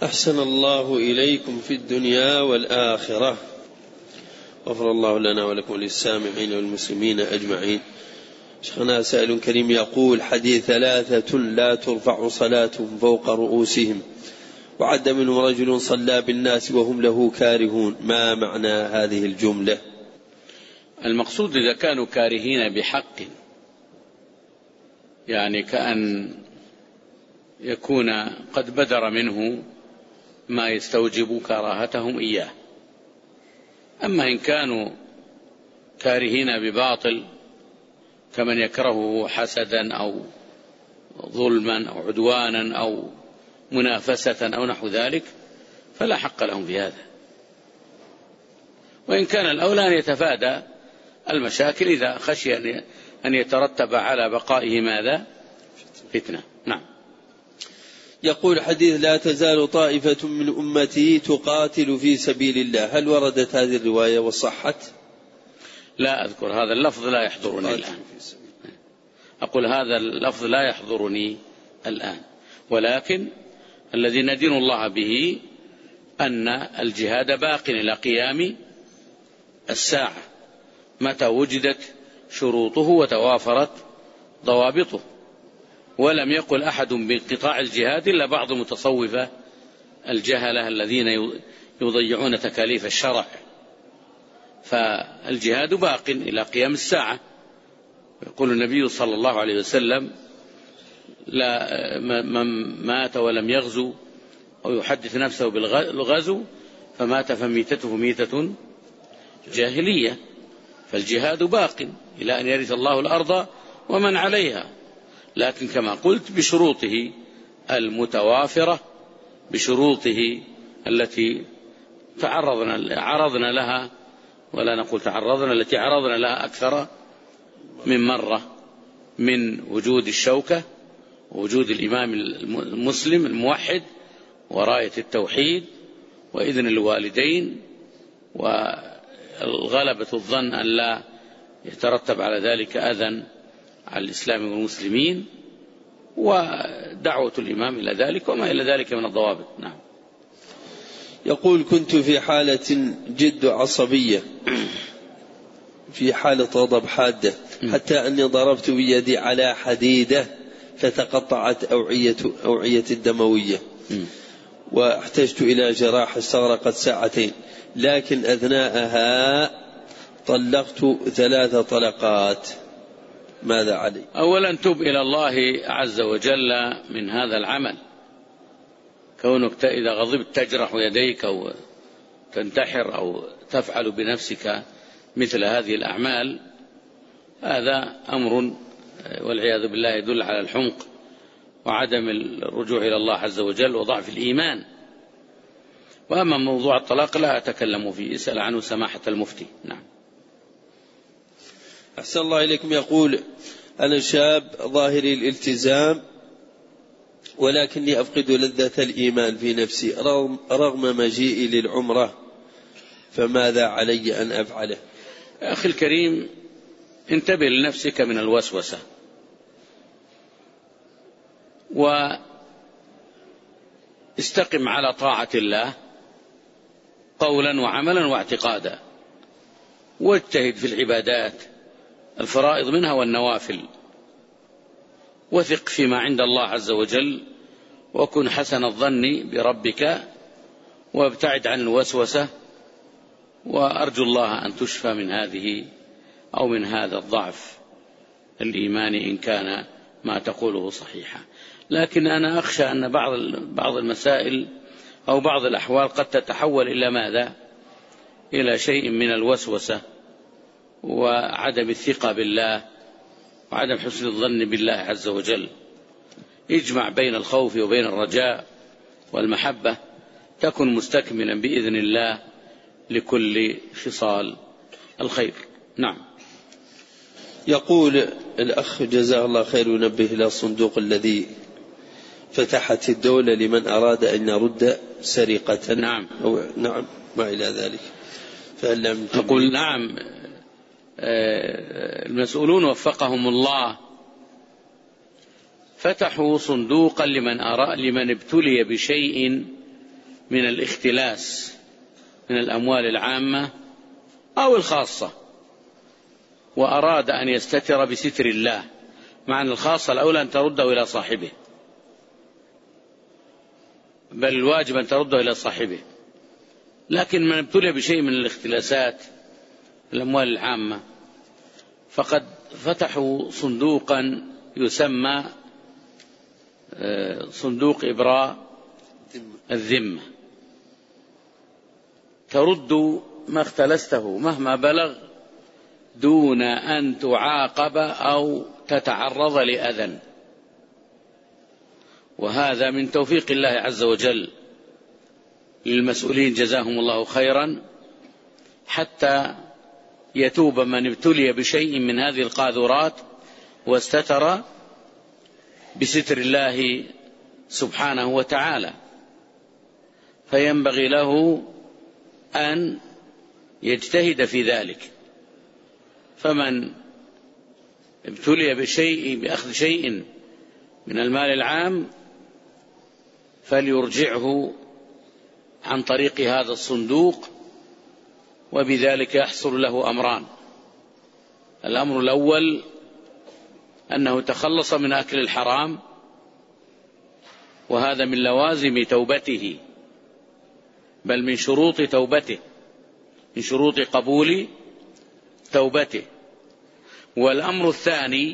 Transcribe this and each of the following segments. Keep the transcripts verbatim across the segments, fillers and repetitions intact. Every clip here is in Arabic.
أحسن الله إليكم في الدنيا والآخرة، غفر الله لنا ولكم وللسامعين والمسلمين أجمعين. شيخنا سائل كريم يقول: حديث ثلاثة لا ترفع صلاتهم فوق رؤوسهم، وعد منهم رجل صلى بالناس وهم له كارهون، ما معنى هذه الجملة؟ المقصود إذا كانوا كارهين بحق، يعني كأن يكون قد بدر منه ما يستوجب كراهتهم إياه. أما إن كانوا كارهين بباطل كمن يكرهه حسدا أو ظلما أو عدوانا أو منافسة أو نحو ذلك فلا حق لهم في هذا. وإن كان الأولى أن يتفادى المشاكل إذا خشي أن يترتب على بقائه ماذا؟ فتنة. نعم. يقول: حديث لا تزال طائفة من أمتي تقاتل في سبيل الله، هل وردت هذه الرواية وصحت؟ لا أذكر هذا اللفظ، لا يحضرني الآن. أقول هذا اللفظ لا يحضرني الآن، ولكن الذي ندين الله به أن الجهاد باق إلى قيام الساعة متى وجدت شروطه وتوافرت ضوابطه. ولم يقل أحد بانقطاع الجهاد إلا بعض متصوفة الجهلة الذين يضيعون تكاليف الشرع. فالجهاد باق إلى قيام الساعة. يقول النبي صلى الله عليه وسلم: لا من مات ولم يغزو أو يحدث نفسه بالغزو فمات فميتته ميتة جاهلية. فالجهاد باق إلى أن يرث الله الأرض ومن عليها، لكن كما قلت بشروطه المتوافرة، بشروطه التي تعرضنا عرضنا لها، ولا نقول تعرضنا، التي عرضنا لها أكثر من مرة، من وجود الشوكة ووجود الإمام المسلم الموحد وراية التوحيد وإذن الوالدين والغلبة الظن أن لا يترتب على ذلك أذى على الإسلام والمسلمين ودعوة الإمام إلى ذلك وما إلى ذلك من الضوابط. نعم. يقول: كنت في حالة جد عصبية، في حالة غضب حادة، حتى أني ضربت بيدي على حديدة فتقطعت أوعية أوعية الدموية، واحتجت إلى جراحة استغرقت ساعتين، لكن أثناءها طلقت ثلاث طلقات، ماذا علي؟ أولا تب إلى الله عز وجل من هذا العمل. كونك إذا غضبت تجرح يديك أو تنتحر أو تفعل بنفسك مثل هذه الأعمال، هذا أمر والعياذ بالله يدل على الحمق وعدم الرجوع إلى الله عز وجل وضعف الإيمان. وأما موضوع الطلاق لا أتكلم فيه، اسأل عنه سماحة المفتي. نعم. أحسن الله إليكم. يقول: أنا شاب ظاهري الالتزام ولكني أفقد لذة الإيمان في نفسي رغم, رغم مجيئي للعمرة، فماذا علي أن أفعله؟ أخي الكريم، انتبه لنفسك من الوسوسة، واستقم على طاعة الله قولا وعملا واعتقادا، واجتهد في العبادات الفرائض منها والنوافل، وثق فيما عند الله عز وجل، وكن حسن الظن بربك، وابتعد عن الوسوسة، وأرجو الله أن تشفى من هذه أو من هذا الضعف الإيماني إن كان ما تقوله صحيحا. لكن أنا أخشى أن بعض بعض المسائل أو بعض الأحوال قد تتحول إلى ماذا؟ إلى شيء من الوسوسة وعدم الثقة بالله وعدم حسن الظن بالله عز وجل. اجمع بين الخوف وبين الرجاء والمحبة، تكن مستكملا بإذن الله لكل خصال الخير. نعم. يقول الأخ جزاه الله خير: ينبه إلى الصندوق الذي فتحت الدولة لمن أراد أن يرد سرقة. نعم. أو نعم ما إلى ذلك. فهل لم أقول نعم، المسؤولون وفقهم الله فتحوا صندوقا لمن أرى لمن ابتلي بشيء من الاختلاس من الأموال العامة أو الخاصة، وأراد أن يستتر بستر الله، مع أن الخاصة الأولى أن ترده إلى صاحبه، بل الواجب أن ترده إلى صاحبه. لكن من ابتلي بشيء من الاختلاسات الأموال العامة فقد فتحوا صندوقا يسمى صندوق إبراء الذمة، ترد ما اختلسته مهما بلغ دون أن تعاقب أو تتعرض لأذى، وهذا من توفيق الله عز وجل للمسؤولين جزاهم الله خيرا، حتى يتوب من ابتلي بشيء من هذه القاذورات واستتر بستر الله سبحانه وتعالى، فينبغي له أن يجتهد في ذلك. فمن ابتلي بشيء بأخذ شيء من المال العام فليرجعه عن طريق هذا الصندوق، وبذلك يحصل له أمران: الأمر الأول أنه تخلص من أكل الحرام، وهذا من لوازم توبته، بل من شروط توبته، من شروط قبول توبته. والأمر الثاني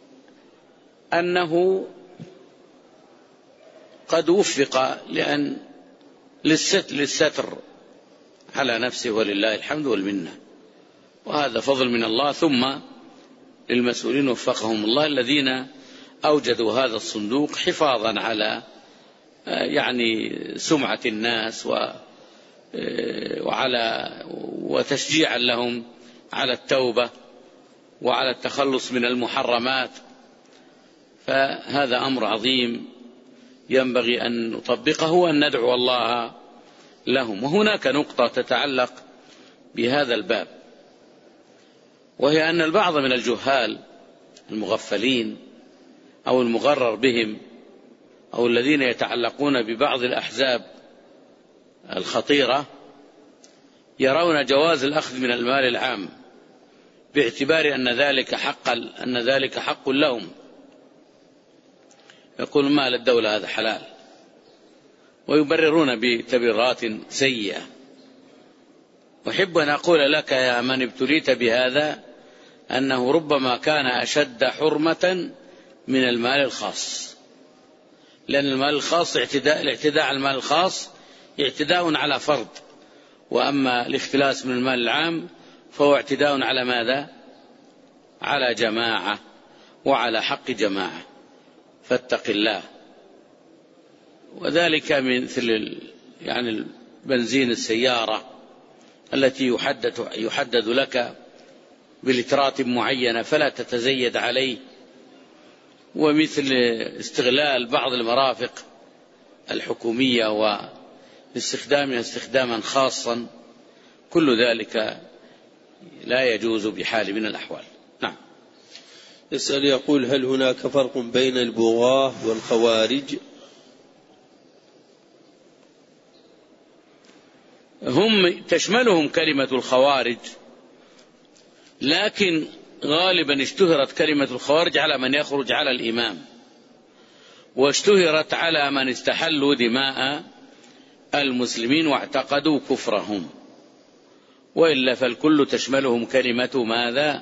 أنه قد وفق لأن للستر على نفسه، ولله الحمد والمنة، وهذا فضل من الله، ثم للمسؤولين وفقهم الله الذين أوجدوا هذا الصندوق حفاظا على يعني سمعة الناس وعلى وتشجيعا لهم على التوبة وعلى التخلص من المحرمات. فهذا أمر عظيم ينبغي أن نطبقه وأن ندعو الله لهم. وهناك نقطة تتعلق بهذا الباب، وهي أن البعض من الجهال المغفلين أو المغرر بهم أو الذين يتعلقون ببعض الأحزاب الخطيرة يرون جواز الأخذ من المال العام باعتبار أن ذلك حق أن ذلك حق لهم، يقول مال الدولة هذا حلال، ويبررون بتبريرات سيئة. أحب أن أقول لك يا من ابتليت بهذا أنه ربما كان أشد حرمة من المال الخاص، لأن المال الخاص اعتداء الاعتداء على المال الخاص اعتداء على فرد، وأما الاختلاس من المال العام فهو اعتداء على ماذا؟ على جماعة وعلى حق جماعة، فاتق الله. وذلك مثل يعني بنزين السيارة التي يحدد, يحدد لك بلترات معينة فلا تتزيد عليه، ومثل استغلال بعض المرافق الحكومية واستخدامها استخداما خاصا، كل ذلك لا يجوز بحال من الأحوال. نعم. يسأل يقول: هل هناك فرق بين البغاة والخوارج؟ هم تشملهم كلمة الخوارج، لكن غالبا اشتهرت كلمة الخوارج على من يخرج على الإمام، واشتهرت على من استحلوا دماء المسلمين واعتقدوا كفرهم، وإلا فالكل تشملهم كلمة ماذا؟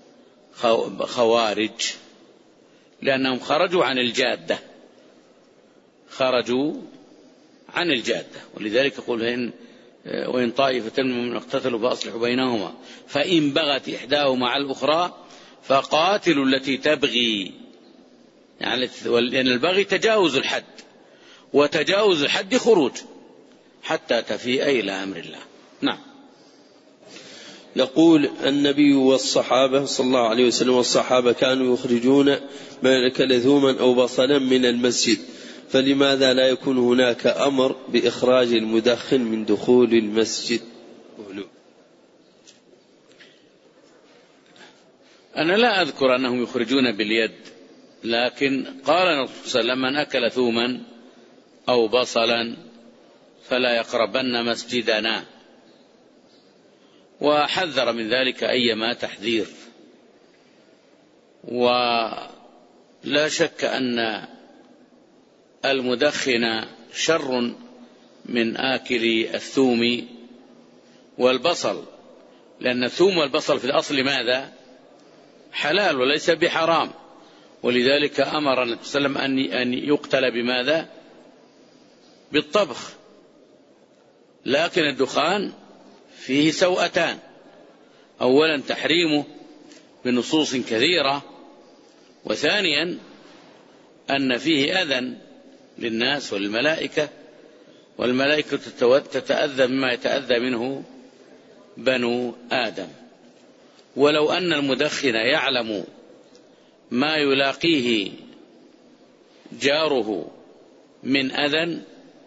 خوارج، لأنهم خرجوا عن الجادة، خرجوا عن الجادة. ولذلك يقول: إن وإن طائفة من اقتتلوا فأصلحوا بينهما فإن بغت إحداهما على الأخرى فقاتلوا التي تبغي، يعني لأن البغي تجاوز الحد، وتجاوز الحد خروج حتى تفيء إلى أمر الله. نعم. يقول: النبي والصحابة صلى الله عليه وسلم والصحابة كانوا يخرجون من كلثوما أو بصلا من المسجد، فلماذا لا يكون هناك أمر بإخراج المدخن من دخول المسجد؟ أنا لا أذكر أنهم يخرجون باليد، لكن قال الرسول صلى الله عليه وسلم: من أكل ثوما أو بصلا فلا يقربن مسجدنا، وحذر من ذلك أيما تحذير. ولا شك أن المدخن شر من آكل الثوم والبصل، لأن الثوم والبصل في الأصل ماذا؟ حلال وليس بحرام، ولذلك أمر النبي صلى الله عليه وسلم أن يقتل بماذا؟ بالطبخ. لكن الدخان فيه سوءتان: أولا تحريمه بنصوص كثيرة، وثانيا أن فيه أذى للناس والملائكة، والملائكة تتأذى مما يتأذى منه بنو آدم. ولو أن المدخن يعلم ما يلاقيه جاره من أذى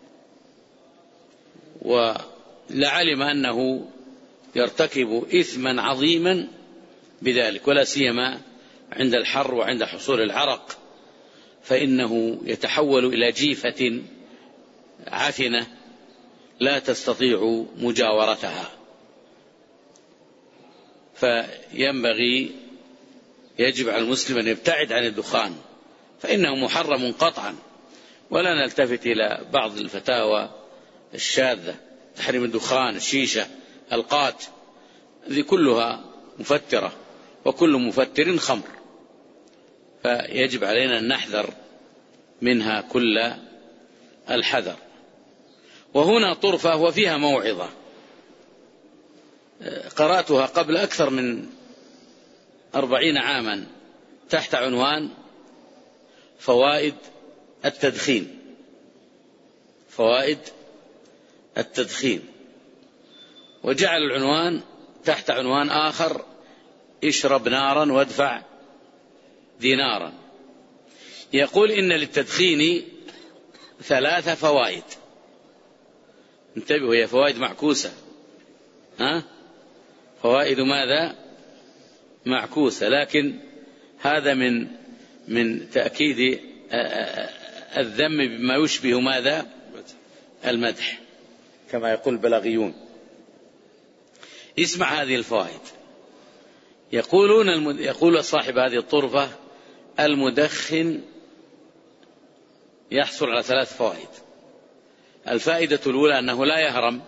ولعلم أنه يرتكب إثما عظيما بذلك، ولا سيما عند الحر وعند حصول العرق، فإنه يتحول إلى جيفة عفنة لا تستطيع مجاورتها. فينبغي يجب على المسلم أن يبتعد عن الدخان، فإنه محرم قطعا. ولا نلتفت إلى بعض الفتاوى الشاذة: تحريم الدخان، الشيشة، القات، هذه كلها مفترة، وكل مفتر خمر، فيجب علينا أن نحذر منها كل الحذر. وهنا طرفة وفيها موعظة، قرأتها قبل أكثر من أربعين عاما تحت عنوان فوائد التدخين. فوائد التدخين، وجعل العنوان تحت عنوان آخر: اشرب نارا وادفع دينارا. يقول إن للتدخين ثلاث فوائد. انتبهوا، هي فوائد معكوسة. ها؟ فوائد ماذا؟ معكوسة، لكن هذا من من تأكيد الذم بما يشبه ماذا؟ المدح، كما يقول البلاغيون. اسمع هذه الفوائد. يقولون المد... يقول صاحب هذه الطرفة: المدخن يحصل على ثلاث فوائد. الفائدة الأولى أنه لا يهرم،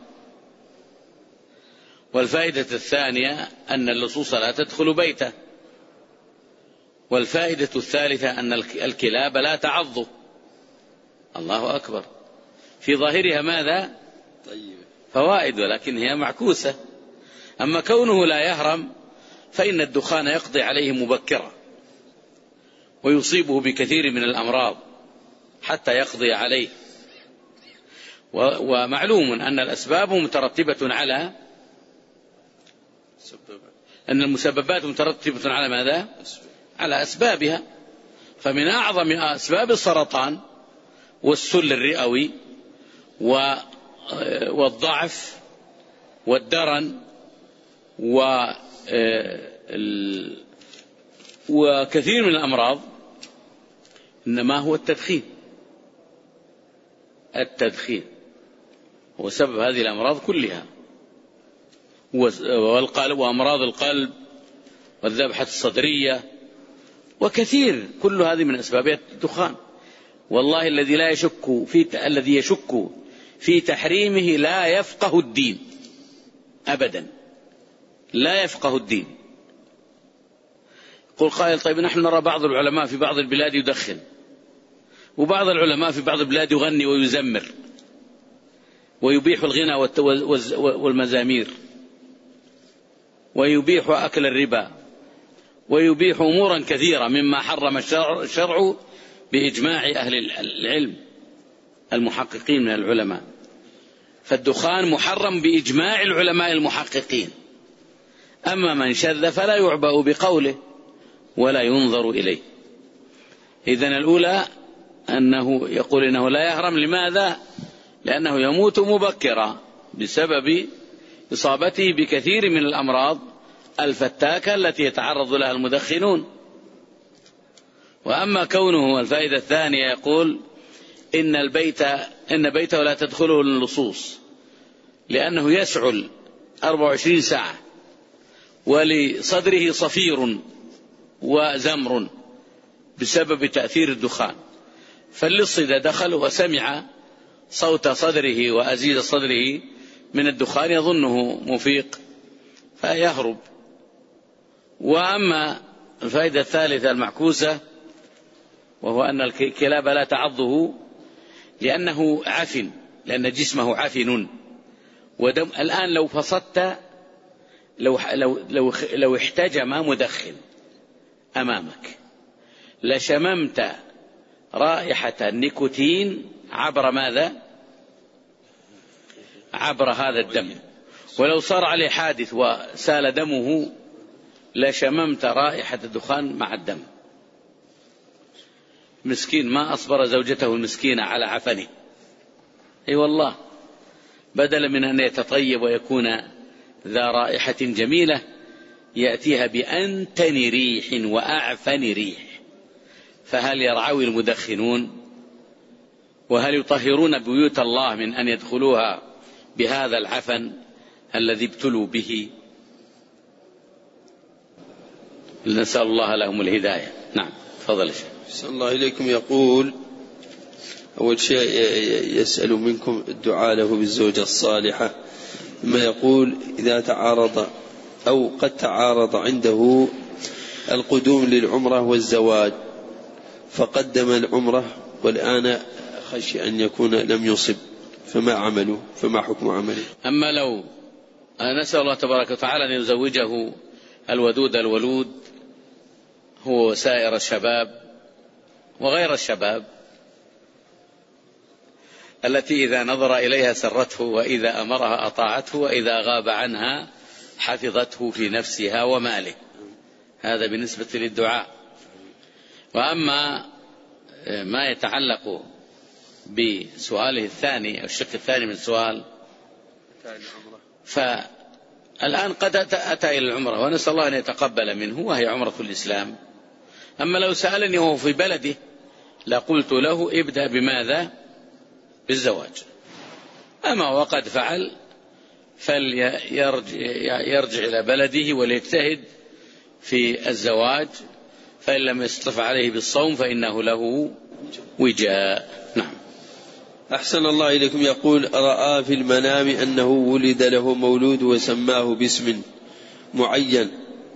والفائدة الثانية أن اللصوص لا تدخل بيته، والفائدة الثالثة أن الكلاب لا تعض. الله أكبر، في ظاهرها ماذا؟ طيب. فوائد، ولكن هي معكوسة. أما كونه لا يهرم فإن الدخان يقضي عليه مبكرا ويصيبه بكثير من الأمراض حتى يقضي عليه. ومعلوم أن الأسباب مترتبة على أن المسببات مترتبة على ماذا؟ على أسبابها. فمن أعظم أسباب السرطان والسل الرئوي والضعف والدرن وكثير من الأمراض إنما هو التدخين. التدخين هو سبب هذه الأمراض كلها، والقلب وأمراض القلب والذبحة الصدرية وكثير، كل هذه من أسباب الدخان. والله الذي لا يشك في الذي يشك في تحريمه لا يفقه الدين أبدا، لا يفقه الدين. قل قائل: طيب نحن نرى بعض العلماء في بعض البلاد يدخن، وبعض العلماء في بعض البلاد يغني ويزمر ويبيح الغنى والمزامير ويبيح أكل الربا ويبيح أمورا كثيرة مما حرم الشرع بإجماع أهل العلم المحققين من العلماء. فالدخان محرم بإجماع العلماء المحققين. أما من شذ فلا يعبأ بقوله ولا ينظر إليه. إذن الأولى أنه يقول إنه لا يهرم. لماذا؟ لأنه يموت مبكرا بسبب إصابته بكثير من الأمراض الفتاكة التي يتعرض لها المدخنون. وأما كونه، الفائدة الثانية، يقول إن البيت إن بيته لا تدخله اللصوص، لأنه يسعل أربع وعشرين ساعة، ولصدره صفير وزمر بسبب تأثير الدخان، فاللص إذا دخل وسمع صوت صدره وأزيز صدره من الدخان يظنه مفيق فيهرب. وأما الفائدة الثالثة المعكوسة، وهو أن الكلاب لا تعضه لأنه عفن، لأن جسمه عفن ودم. الآن لو فصدت، لو, لو, لو, لو احتجم مدخن أمامك لشممت رائحة النيكوتين عبر ماذا؟ عبر هذا الدم. ولو صار عليه حادث وسال دمه لشممت رائحة الدخان مع الدم. مسكين ما أصبر زوجته المسكينة على عفنه، أي والله، بدلا من أن يتطيب ويكون ذا رائحة جميلة يأتيها بأنتن ريح وأعفن ريح. فهل يرعوي المدخنون وهل يطهرون بيوت الله من أن يدخلوها بهذا العفن الذي ابتلوا به؟ نسأل الله لهم الهداية. نعم، تفضل يا شيخ. أحسن الله إليكم. يقول أول شيء يسأل منكم الدعاء له بالزوجة الصالحة، ثم يقول إذا تعارض أو قد تعارض عنده القدوم للعمرة والزواج فقدم العمرة والآن خشي أن يكون لم يصب، فما عمله؟ فما حكم عمله؟ أما لو نسأل الله تبارك وتعالى أن يزوجه الودود الولود هو وسائر الشباب وغير الشباب التي إذا نظر إليها سرته، وإذا أمرها أطاعته، وإذا غاب عنها حفظته في نفسها وماله. هذا بالنسبة للدعاء. وأما ما يتعلق بسؤاله الثاني أو الشق الثاني من السؤال، فالآن قد أتى إلى العمرة ونسأل الله أن يتقبل منه وهي عمرة الإسلام. أما لو سألني وهو في بلده لقلت له ابدأ بماذا؟ بالزواج. أما وقد فعل فليرجع إلى بلده وليجتهد في الزواج، فإن لم يستطع عليه بالصوم فإنه له وجاء. نعم. أحسن الله إليكم. يقول رأى في المنام أنه ولد له مولود وسماه باسم معين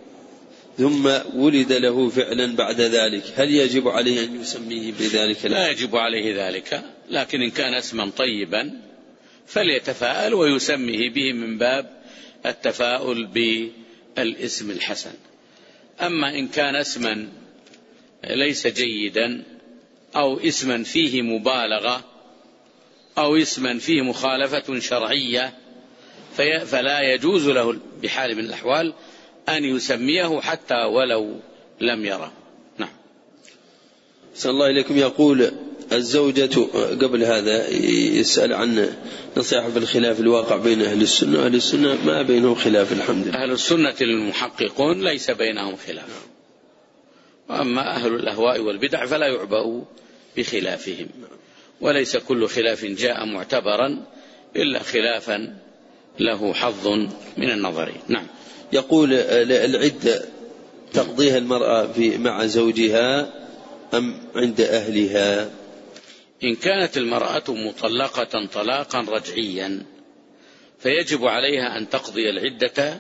ثم ولد له فعلا بعد ذلك، هل يجب عليه أن يسميه بذلك؟ لا يجب عليه ذلك، لكن إن كان اسما طيبا فليتفاءل ويسميه به من باب التفاؤل بالاسم الحسن. أما إن كان اسما ليس جيدا أو اسما فيه مبالغة أو اسما فيه مخالفة شرعية فلا يجوز له بحال من الأحوال أن يسميه حتى ولو لم يره. نعم. صلى الله إليكم. يقول الزوجة قبل هذا يسأل عن نصيحة في الخلاف الواقع بين أهل السنة. أهل السنة ما بينهم خلاف الحمد لله. أهل السنة المحققون ليس بينهم خلاف، وأما أهل الأهواء والبدع فلا يعبأ بخلافهم، وليس كل خلاف جاء معتبرا إلا خلافا له حظ من النظر. نعم. يقول العدة تقضيها المرأة في مع زوجها أم عند أهلها؟ إن كانت المرأة مطلقة طلاقا رجعيا فيجب عليها أن تقضي العدة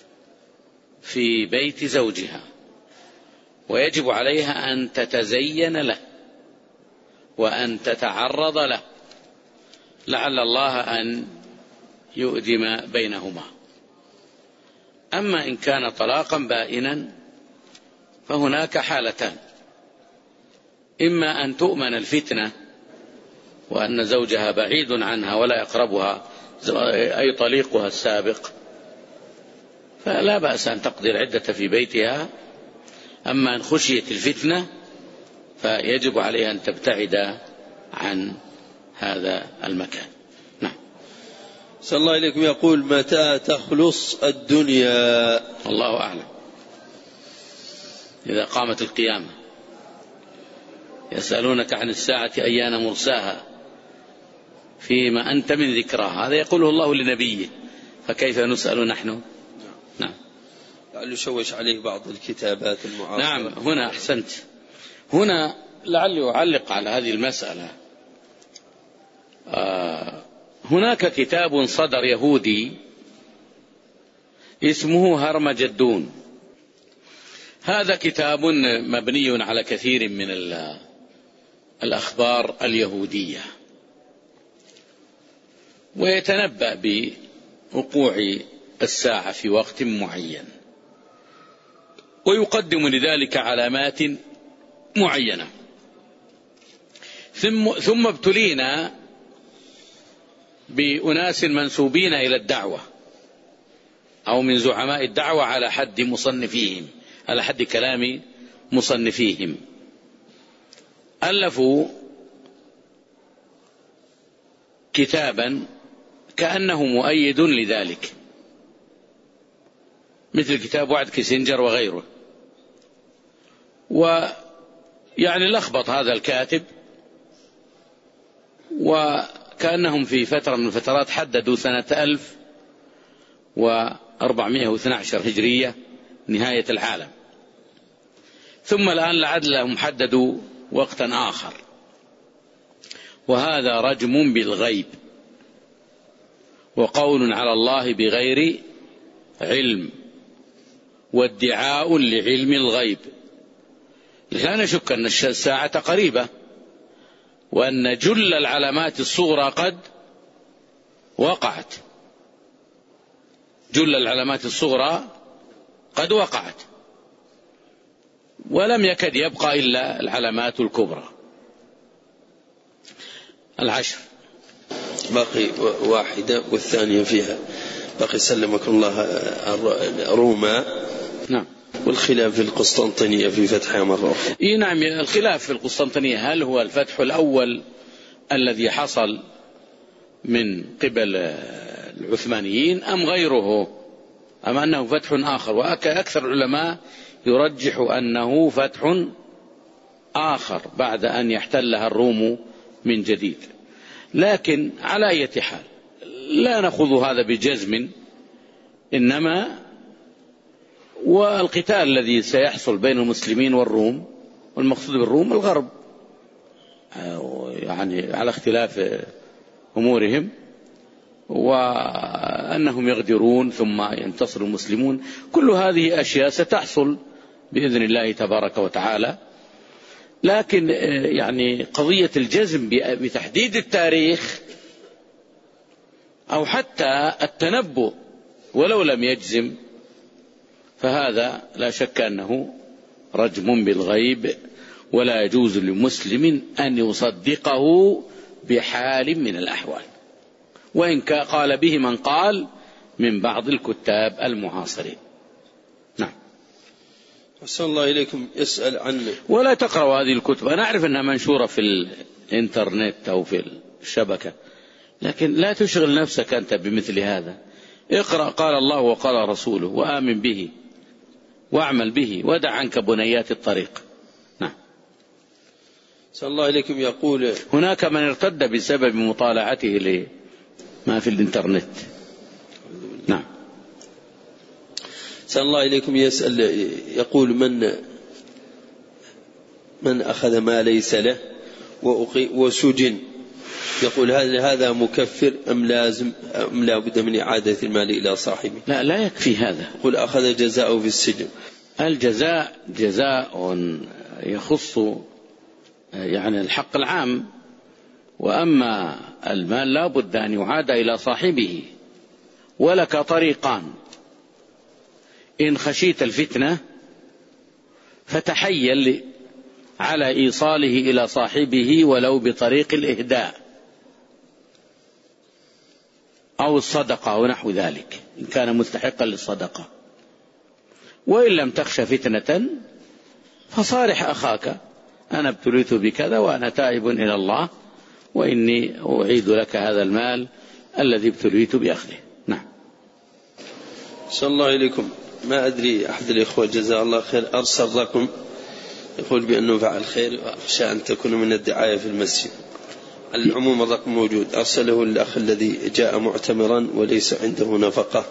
في بيت زوجها، ويجب عليها أن تتزين له وأن تتعرض له لعل الله أن يؤدم بينهما. أما إن كان طلاقا بائنا فهناك حالتان: إما أن تؤمن الفتنة وأن زوجها بعيد عنها ولا يقربها أي طليقها السابق، فلا بأس أن تقضي العدة في بيتها. أما إن خشيت الفتنة فيجب عليها أن تبتعد عن هذا المكان. نعم. صلى الله عليكم. يقول متى تخلص الدنيا؟ الله أعلم. إذا قامت القيامة. يسألونك عن الساعة أيان مرساها فيما أنت من ذكرها. هذا يقوله الله لنبيه، فكيف نسأل نحن؟ نعم. لعله يشوش عليه بعض الكتابات المعاصرة. نعم. هنا أحسنت. هنا لعلي أعلق على هذه المسألة. آه هناك كتاب صدر يهودي اسمه هرمجدون. هذا كتاب مبني على كثير من الأخبار اليهودية، ويتنبأ بوقوع الساعة في وقت معين، ويقدم لذلك علامات معينة. ثم ثم ابتلينا بأناس منسوبين إلى الدعوة أو من زعماء الدعوة على حد مصنفيهم، على حد كلام مصنفيهم، ألفوا كتابا كأنه مؤيد لذلك، مثل كتاب وعد كيسنجر وغيره. ويعني لخبط هذا الكاتب، وكأنهم في فترة من الفترات حددوا سنة ألف وأربعمائة واثني عشر هجرية نهاية العالم، ثم الآن لعلهم حددوا وقتا آخر. وهذا رجم بالغيب وقول على الله بغير علم وادعاء لعلم الغيب. لا نشك أن الساعة قريبة، وأن جل العلامات الصغرى قد وقعت، جل العلامات الصغرى قد وقعت، ولم يكد يبقى إلا العلامات الكبرى العشر. باقي واحدة والثانية فيها باقي سلمكم الله روما. نعم. والخلاف في القسطنطينية في فتحها مرة أخرى. إيه نعم. الخلاف في القسطنطينية هل هو الفتح الأول الذي حصل من قبل العثمانيين أم غيره، أم أنه فتح آخر؟ وأكثر العلماء يرجح أنه فتح آخر بعد أن يحتلها الروم من جديد. لكن على أي حال لا نأخذ هذا بجزم، إنما والقتال الذي سيحصل بين المسلمين والروم، والمقصود بالروم الغرب، يعني على اختلاف أمورهم، وأنهم يغدرون ثم ينتصر المسلمون، كل هذه أشياء ستحصل بإذن الله تبارك وتعالى. لكن يعني قضية الجزم بتحديد التاريخ أو حتى التنبؤ ولو لم يجزم، فهذا لا شك أنه رجم بالغيب، ولا يجوز لمسلم أن يصدقه بحال من الأحوال، وإن قال به من قال من بعض الكتاب المعاصرين. نعم. أحسن الله إليكم. يسأل عن ولا تقرأوا هذه الكتب. أنا أعرف أنها منشورة في الإنترنت أو في الشبكة، لكن لا تشغل نفسك أنت بمثل هذا. اقرأ قال الله وقال رسوله وآمن به واعمل به ودع عنك بنيات الطريق. نعم. أحسن الله إليكم. يقول هناك من ارتد بسبب مطالعته لما في الإنترنت. نعم. أحسن الله إليكم. يسأل يقول من من أخذ ما ليس له وسجن، يقول هل هذا مكفر أم لازم أم لا بد من إعادة المال إلى صاحبه؟ لا لا يكفي هذا. يقول أخذ جزاءه في السجن. الجزاء جزاء يخص يعني الحق العام، وأما المال لا بد أن يعاد إلى صاحبه. ولك طريقان: إن خشيت الفتنة فتحيل على إيصاله إلى صاحبه ولو بطريق الإهداء أو الصدقة ونحو ذلك إن كان مستحقا للصدقة. وإن لم تخش فتنة فصارح أخاك: أنا ابتليت بكذا وأنا تائب إلى الله وإني أعيد لك هذا المال الذي ابتليت بأخذه. نعم. صلى الله إليكم. ما أدري أحد الإخوة جزاه الله خير أرسل رقم يقول بأنه فعل خير وأخشى أن تكون من الدعاية في المسجد، العموم الرقم موجود. أرسله الأخ الذي جاء معتمرا وليس عنده نفقة،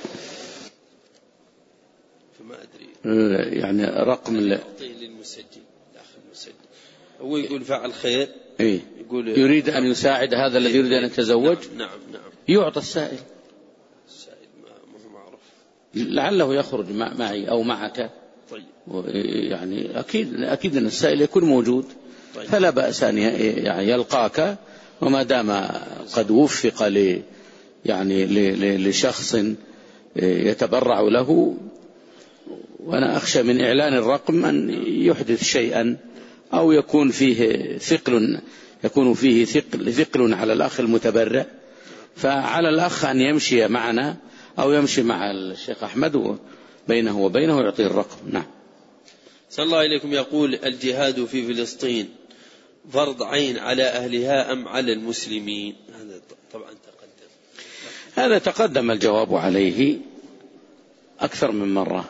فما أدري يعني رقم للمسجل الأخ المسجل. هو يقول فعل خير، إيه؟ يقول يريد أن يساعد هذا الذي يريد أن يتزوج. نعم نعم, نعم. يعطى السائل. السائل ما هو معروف، لعله يخرج معي أو معك. طيب. يعني أكيد أكيد أن السائل يكون موجود. طيب. فلا بأس أن يعني يلقاك، وما دام قد وفق ل يعني لشخص يتبرع له. وأنا أخشى من إعلان الرقم أن يحدث شيئا أو يكون فيه ثقل يكون فيه ثقل, ثقل على الأخ المتبرع، فعلى الأخ أن يمشي معنا أو يمشي مع الشيخ أحمد بينه وبينه ويعطيه الرقم. نعم. صلى الله عليكم. يقول: الجهاد في فلسطين فرض عين على أهلها أم على المسلمين؟ هذا طبعا تقدم هذا تقدم الجواب عليه أكثر من مرة،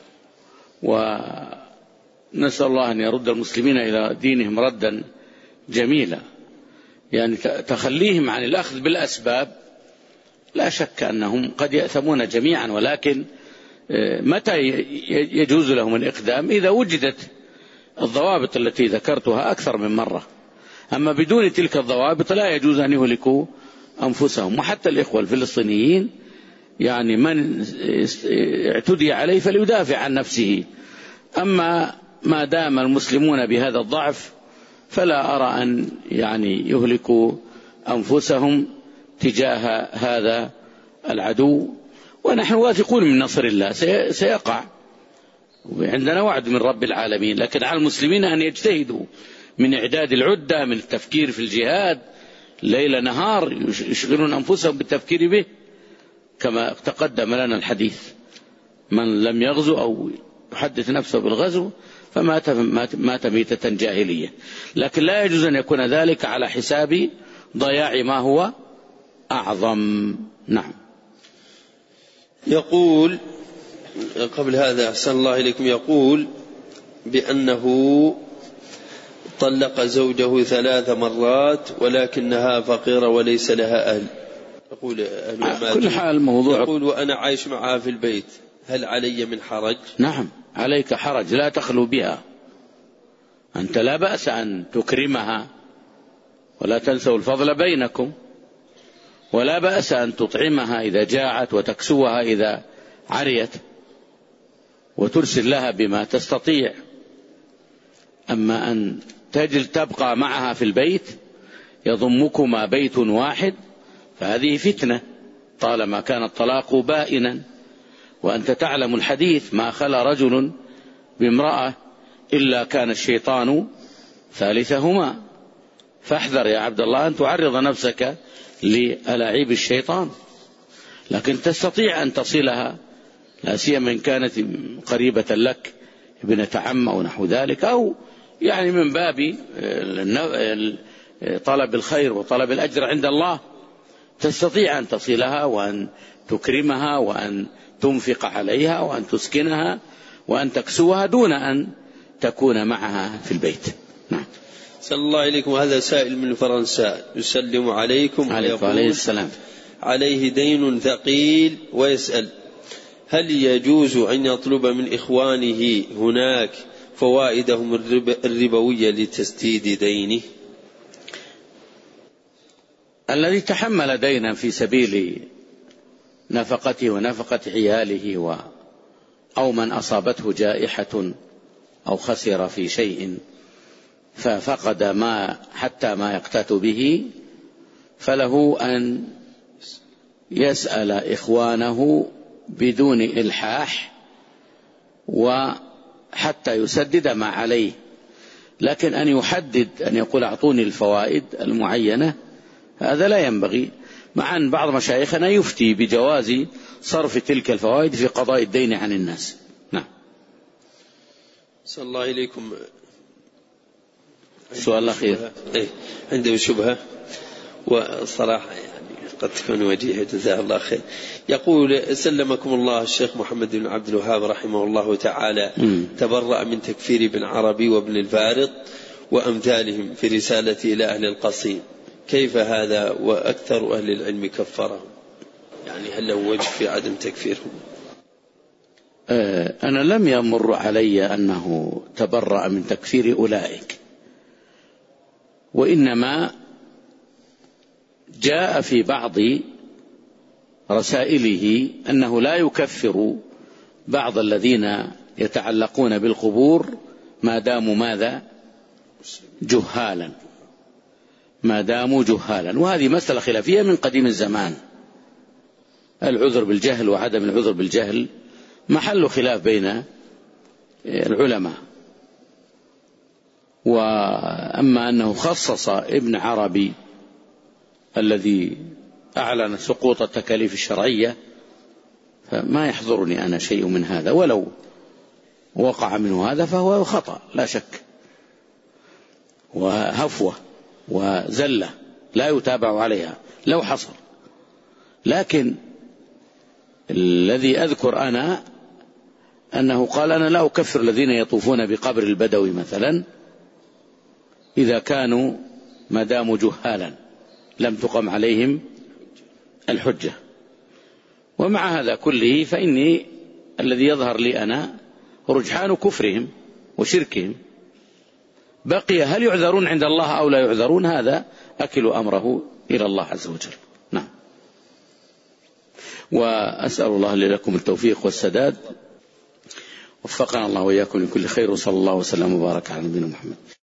ونسأل الله أن يرد المسلمين إلى دينهم ردا جميلا. يعني تخليهم عن الأخذ بالأسباب لا شك أنهم قد يأثمون جميعا، ولكن متى يجوز لهم الإقدام؟ إذا وجدت الضوابط التي ذكرتها أكثر من مرة. أما بدون تلك الضوابط لا يجوز أن يهلكوا أنفسهم. وحتى الإخوة الفلسطينيين يعني من اعتدي عليه فليدافع عن نفسه. أما ما دام المسلمون بهذا الضعف فلا أرى أن يعني يهلكوا أنفسهم تجاه هذا العدو. ونحن واثقون من نصر الله سيقع، وعندنا وعد من رب العالمين. لكن على المسلمين أن يجتهدوا من إعداد العدة، من التفكير في الجهاد ليل نهار، يشغلون أنفسهم بالتفكير به، كما تقدم لنا الحديث: من لم يغزو أو يحدث نفسه بالغزو فمات مات ميتة جاهلية. لكن لا يجوز أن يكون ذلك على حساب ضياع ما هو أعظم. نعم. يقول قبل هذا أحسن الله إليكم، يقول بأنه طلق زوجه ثلاث مرات ولكنها فقيرة وليس لها أهل. يقول أهل كل حال موضوع. يقول: وأنا عايش معها في البيت، هل علي من حرج؟ نعم عليك حرج، لا تخلو بها. أنت لا بأس أن تكرمها، ولا تنسوا الفضل بينكم، ولا بأس أن تطعمها إذا جاعت وتكسوها إذا عريت، وترسل لها بما تستطيع. أما أن تجل تبقى معها في البيت يضمكما بيت واحد فهذه فتنة، طالما كان الطلاق بائنا. وأنت تعلم الحديث: ما خلا رجل بامرأة إلا كان الشيطان ثالثهما. فاحذر يا عبد الله أن تعرض نفسك لألاعيب الشيطان. لكن تستطيع أن تصلها، لا سيما إن كانت قريبة لك، ابنة عم أو نحو ذلك، أو يعني من باب طلب الخير وطلب الأجر عند الله. تستطيع أن تصلها وأن تكرمها وأن تنفق عليها وأن تسكنها وأن تكسوها دون أن تكون معها في البيت. نعم. صلى الله عليكم. هذا سائل من فرنسا يسلم عليكم عليه السلام. عليه دين ثقيل، ويسأل: هل يجوز أن يطلب من إخوانه هناك فوائدهم الربوية لتسديد دينه؟ الذي تحمل دينا في سبيل نفقته ونفقة عياله و أو من أصابته جائحة أو خسر في شيء ففقد ما حتى ما يقتات به، فله أن يسأل إخوانه بدون إلحاح وحتى يسدد ما عليه. لكن أن يحدد أن يقول أعطوني الفوائد المعينة هذا لا ينبغي، مع أن بعض مشايخنا يفتي بجواز صرف تلك الفوائد في قضاء الدين عن الناس. نعم. صلى الله إليكم. سؤال الأخير. إيه عنده شبهة وصراحة يعني قد تكون وجيهة، جزاه الله خير. يقول: سلمكم الله الشيخ محمد بن عبد الوهاب رحمه الله تعالى م. تبرأ من تكفير ابن عربي وابن الفارض وأمثالهم في رسالة إلى أهل القصيم، كيف هذا وأكثر أهل العلم كفرهم؟ يعني هل له وجه في عدم تكفيرهم؟ أنا لم يمر علي أنه تبرأ من تكفير أولئك، وإنما جاء في بعض رسائله أنه لا يكفر بعض الذين يتعلقون بالقبور ما داموا ماذا؟ جهالا، ما داموا جهالا. وهذه مسألة خلافية من قديم الزمان، العذر بالجهل وعدم العذر بالجهل محل خلاف بين العلماء. وأما أنه خصص ابن عربي الذي أعلن سقوط التكاليف الشرعية فما يحضرني أنا شيء من هذا، ولو وقع منه هذا فهو خطأ لا شك، وهفوة وزلة لا يتابع عليها لو حصل. لكن الذي أذكر أنا أنه قال أنا لا أكفر الذين يطوفون بقبر البدوي مثلا إذا كانوا ما داموا جهالا لم تقم عليهم الحجة. ومع هذا كله فإني الذي يظهر لي أنا رجحان كفرهم وشركهم. بقي هل يعذرون عند الله أو لا يعذرون، هذا أكل أمره إلى الله عز وجل. نعم. وأسأل الله لي لكم التوفيق والسداد، وفقنا الله وإياكم لكل خير، وصلى الله وسلم وبارك على نبينا محمد.